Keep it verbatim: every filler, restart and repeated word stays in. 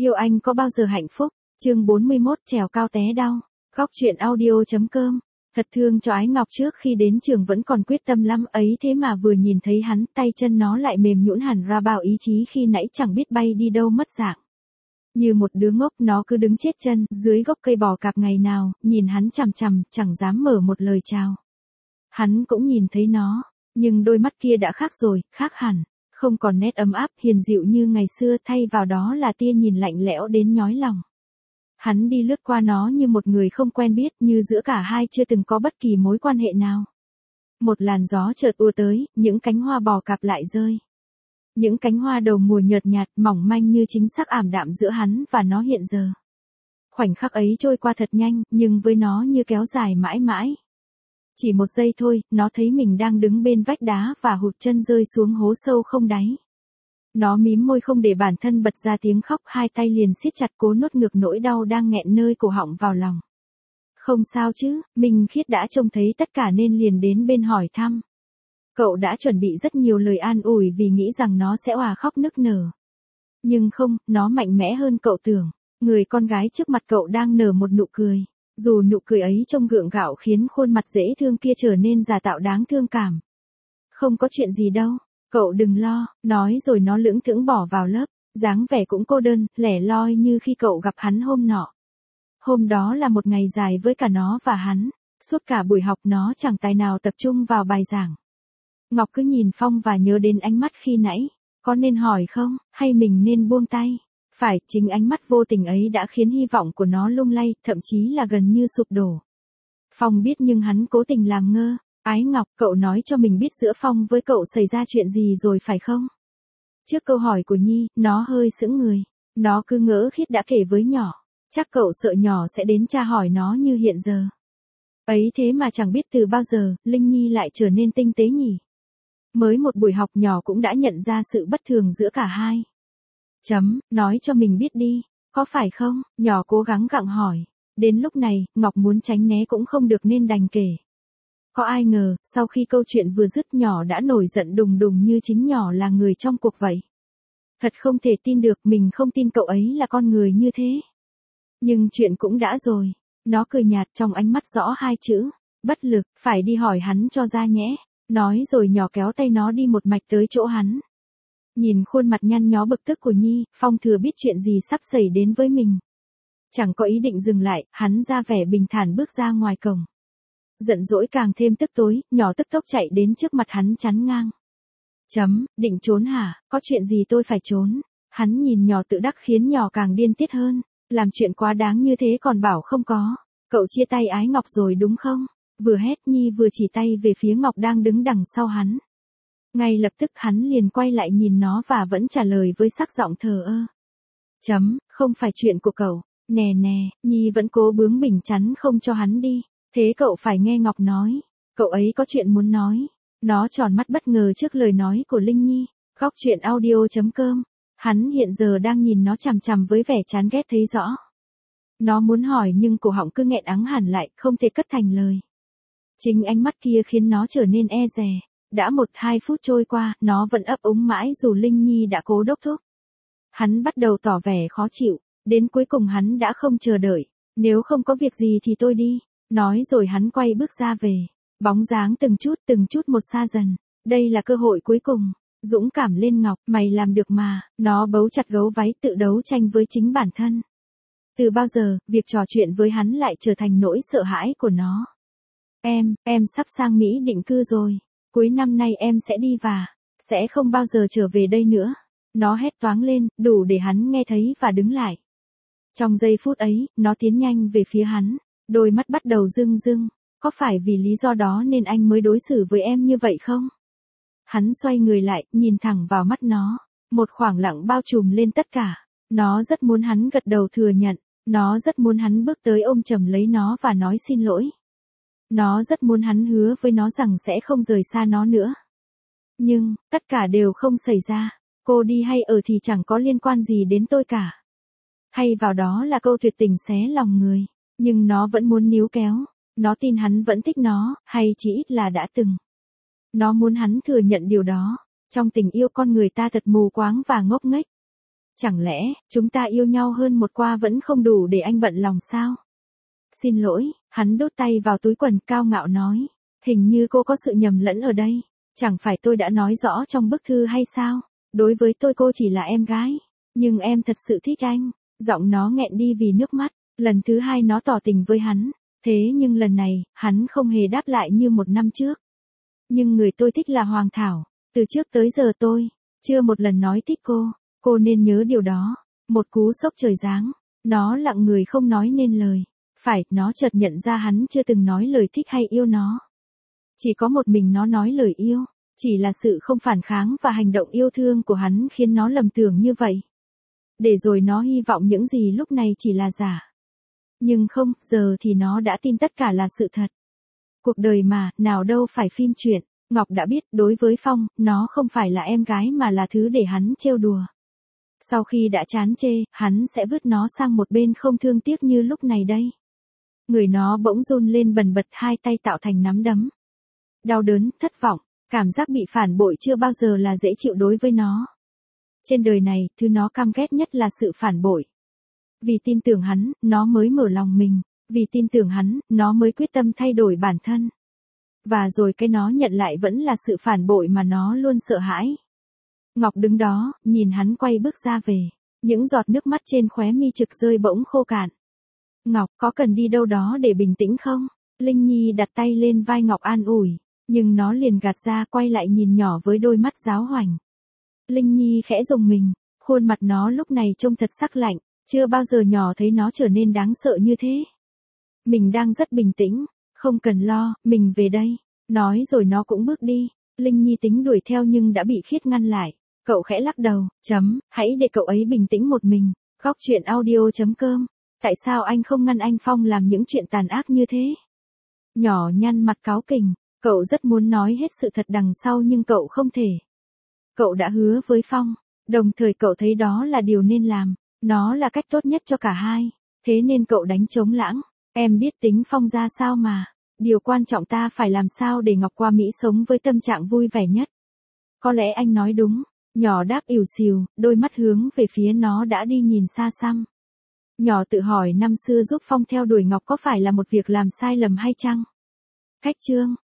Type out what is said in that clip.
Yêu anh có bao giờ hạnh phúc? Chương bốn mươi mốt trèo cao té đau. Góc truyện audio.com. Thật thương cho Ái Ngọc trước khi đến trường vẫn còn quyết tâm lắm ấy, thế mà vừa nhìn thấy hắn, tay chân nó lại mềm nhũn hẳn ra, bao ý chí khi nãy chẳng biết bay đi đâu mất dạng. Như một đứa ngốc nó cứ đứng chết chân dưới gốc cây bò cạp ngày nào, nhìn hắn chằm chằm, chẳng dám mở một lời chào. Hắn cũng nhìn thấy nó, nhưng đôi mắt kia đã khác rồi, khác hẳn. Không còn nét ấm áp, hiền dịu như ngày xưa, thay vào đó là tia nhìn lạnh lẽo đến nhói lòng. Hắn đi lướt qua nó như một người không quen biết, như giữa cả hai chưa từng có bất kỳ mối quan hệ nào. Một làn gió chợt ùa tới, những cánh hoa bò cạp lại rơi. Những cánh hoa đầu mùa nhợt nhạt, mỏng manh như chính xác ảm đạm giữa hắn và nó hiện giờ. Khoảnh khắc ấy trôi qua thật nhanh, nhưng với nó như kéo dài mãi mãi. Chỉ một giây thôi, nó thấy mình đang đứng bên vách đá và hụt chân rơi xuống hố sâu không đáy. Nó mím môi không để bản thân bật ra tiếng khóc, hai tay liền siết chặt cố nuốt ngược nỗi đau đang nghẹn nơi cổ họng vào lòng. Không sao chứ, Minh Khiết đã trông thấy tất cả nên liền đến bên hỏi thăm. Cậu đã chuẩn bị rất nhiều lời an ủi vì nghĩ rằng nó sẽ òa khóc nức nở. Nhưng không, nó mạnh mẽ hơn cậu tưởng. Người con gái trước mặt cậu đang nở một nụ cười. Dù nụ cười ấy trông gượng gạo khiến khuôn mặt dễ thương kia trở nên giả tạo đáng thương cảm. Không có chuyện gì đâu, cậu đừng lo, nói rồi nó lững thững bỏ vào lớp, dáng vẻ cũng cô đơn, lẻ loi như khi cậu gặp hắn hôm nọ. Hôm đó là một ngày dài với cả nó và hắn, suốt cả buổi học nó chẳng tài nào tập trung vào bài giảng. Ngọc cứ nhìn Phong và nhớ đến ánh mắt khi nãy, có nên hỏi không, hay mình nên buông tay? Phải, chính ánh mắt vô tình ấy đã khiến hy vọng của nó lung lay, thậm chí là gần như sụp đổ. Phong biết nhưng hắn cố tình làm ngơ. Ái Ngọc, cậu nói cho mình biết giữa Phong với cậu xảy ra chuyện gì rồi phải không? Trước câu hỏi của Nhi, nó hơi sững người. Nó cứ ngỡ Khiết đã kể với nhỏ. Chắc cậu sợ nhỏ sẽ đến tra hỏi nó như hiện giờ. Ấy thế mà chẳng biết từ bao giờ, Linh Nhi lại trở nên tinh tế nhỉ. Mới một buổi học nhỏ cũng đã nhận ra sự bất thường giữa cả hai. Chấm, nói cho mình biết đi, có phải không? Nhỏ cố gắng gặng hỏi. Đến lúc này, Ngọc muốn tránh né cũng không được nên đành kể. Có ai ngờ, sau khi câu chuyện vừa dứt nhỏ đã nổi giận đùng đùng như chính nhỏ là người trong cuộc vậy. Thật không thể tin được, mình không tin cậu ấy là con người như thế. Nhưng chuyện cũng đã rồi. Nó cười nhạt, trong ánh mắt rõ hai chữ, bất lực, phải đi hỏi hắn cho ra nhé. Nói rồi nhỏ kéo tay nó đi một mạch tới chỗ hắn. Nhìn khuôn mặt nhăn nhó bực tức của Nhi, Phong thừa biết chuyện gì sắp xảy đến với mình. Chẳng có ý định dừng lại, hắn ra vẻ bình thản bước ra ngoài cổng. Giận dỗi càng thêm tức tối, nhỏ tức tốc chạy đến trước mặt hắn chắn ngang. Chấm, định trốn hả? Có chuyện gì tôi phải trốn? Hắn nhìn nhỏ tự đắc khiến nhỏ càng điên tiết hơn. Làm chuyện quá đáng như thế còn bảo không có. Cậu chia tay Ái Ngọc rồi đúng không? Vừa hét Nhi vừa chỉ tay về phía Ngọc đang đứng đằng sau hắn. Ngay lập tức hắn liền quay lại nhìn nó và vẫn trả lời với sắc giọng thờ ơ. Chấm, không phải chuyện của cậu. Nè nè, Nhi vẫn cố bướng bỉnh chắn không cho hắn đi. Thế cậu phải nghe Ngọc nói. Cậu ấy có chuyện muốn nói. Nó tròn mắt bất ngờ trước lời nói của Linh Nhi. Góc truyện audio.com. Hắn hiện giờ đang nhìn nó chằm chằm với vẻ chán ghét thấy rõ. Nó muốn hỏi nhưng cổ họng cứ nghẹn ắng hẳn lại, không thể cất thành lời. Chính ánh mắt kia khiến nó trở nên e dè. Đã một hai phút trôi qua, nó vẫn ấp úng mãi dù Linh Nhi đã cố đốc thúc. Hắn bắt đầu tỏ vẻ khó chịu, đến cuối cùng hắn đã không chờ đợi. Nếu không có việc gì thì tôi đi. Nói rồi hắn quay bước ra về. Bóng dáng từng chút từng chút một xa dần. Đây là cơ hội cuối cùng. Dũng cảm lên Ngọc, mày làm được mà. Nó bấu chặt gấu váy tự đấu tranh với chính bản thân. Từ bao giờ, việc trò chuyện với hắn lại trở thành nỗi sợ hãi của nó. Em, em sắp sang Mỹ định cư rồi. Cuối năm nay em sẽ đi và sẽ không bao giờ trở về đây nữa. Nó hét toáng lên, đủ để hắn nghe thấy và đứng lại. Trong giây phút ấy, nó tiến nhanh về phía hắn. Đôi mắt bắt đầu rưng rưng. Có phải vì lý do đó nên anh mới đối xử với em như vậy không? Hắn xoay người lại, nhìn thẳng vào mắt nó. Một khoảng lặng bao trùm lên tất cả. Nó rất muốn hắn gật đầu thừa nhận. Nó rất muốn hắn bước tới ôm chầm lấy nó và nói xin lỗi. Nó rất muốn hắn hứa với nó rằng sẽ không rời xa nó nữa. Nhưng, tất cả đều không xảy ra. Cô đi hay ở thì chẳng có liên quan gì đến tôi cả. Thay vào đó là câu tuyệt tình xé lòng người. Nhưng nó vẫn muốn níu kéo. Nó tin hắn vẫn thích nó, hay chỉ ít là đã từng. Nó muốn hắn thừa nhận điều đó. Trong tình yêu con người ta thật mù quáng và ngốc nghếch. Chẳng lẽ, chúng ta yêu nhau hơn một qua vẫn không đủ để anh bận lòng sao? Xin lỗi, hắn đút tay vào túi quần cao ngạo nói. Hình như cô có sự nhầm lẫn ở đây. Chẳng phải tôi đã nói rõ trong bức thư hay sao? Đối với tôi cô chỉ là em gái. Nhưng em thật sự thích anh. Giọng nó nghẹn đi vì nước mắt. Lần thứ hai nó tỏ tình với hắn. Thế nhưng lần này, hắn không hề đáp lại như một năm trước. Nhưng người tôi thích là Hoàng Thảo. Từ trước tới giờ tôi, chưa một lần nói thích cô. Cô nên nhớ điều đó. Một cú sốc trời giáng. Nó lặng người không nói nên lời. Phải, nó chợt nhận ra hắn chưa từng nói lời thích hay yêu nó. Chỉ có một mình nó nói lời yêu. Chỉ là sự không phản kháng và hành động yêu thương của hắn khiến nó lầm tưởng như vậy. Để rồi nó hy vọng những gì lúc này chỉ là giả. Nhưng không, giờ thì nó đã tin tất cả là sự thật. Cuộc đời mà, nào đâu phải phim truyện. Ngọc đã biết, đối với Phong, nó không phải là em gái mà là thứ để hắn trêu đùa. Sau khi đã chán chê, hắn sẽ vứt nó sang một bên không thương tiếc như lúc này đây. Người nó bỗng run lên bần bật, hai tay tạo thành nắm đấm. Đau đớn, thất vọng, cảm giác bị phản bội chưa bao giờ là dễ chịu đối với nó. Trên đời này, thứ nó căm ghét nhất là sự phản bội. Vì tin tưởng hắn, nó mới mở lòng mình. Vì tin tưởng hắn, nó mới quyết tâm thay đổi bản thân. Và rồi cái nó nhận lại vẫn là sự phản bội mà nó luôn sợ hãi. Ngọc đứng đó, nhìn hắn quay bước ra về. Những giọt nước mắt trên khóe mi trực rơi bỗng khô cạn. Ngọc, có cần đi đâu đó để bình tĩnh không? Linh Nhi đặt tay lên vai Ngọc an ủi. Nhưng nó liền gạt ra, quay lại nhìn nhỏ với đôi mắt giáo hoành. Linh Nhi khẽ rùng mình. Khuôn mặt nó lúc này trông thật sắc lạnh. Chưa bao giờ nhỏ thấy nó trở nên đáng sợ như thế. Mình đang rất bình tĩnh. Không cần lo, mình về đây. Nói rồi nó cũng bước đi. Linh Nhi tính đuổi theo nhưng đã bị Khiết ngăn lại. Cậu khẽ lắc đầu, chấm, hãy để cậu ấy bình tĩnh một mình. Góc truyện audio chấm com. Tại sao anh không ngăn anh Phong làm những chuyện tàn ác như thế? Nhỏ nhăn mặt cáu kỉnh. Cậu rất muốn nói hết sự thật đằng sau nhưng cậu không thể. Cậu đã hứa với Phong. Đồng thời cậu thấy đó là điều nên làm. Nó là cách tốt nhất cho cả hai. Thế nên cậu đánh trống lãng. Em biết tính Phong ra sao mà. Điều quan trọng ta phải làm sao để Ngọc qua Mỹ sống với tâm trạng vui vẻ nhất. Có lẽ anh nói đúng. Nhỏ đáp ỉu xìu, đôi mắt hướng về phía nó đã đi nhìn xa xăm. Nhỏ tự hỏi năm xưa giúp Phong theo đuổi Ngọc có phải là một việc làm sai lầm hay chăng? Cách chương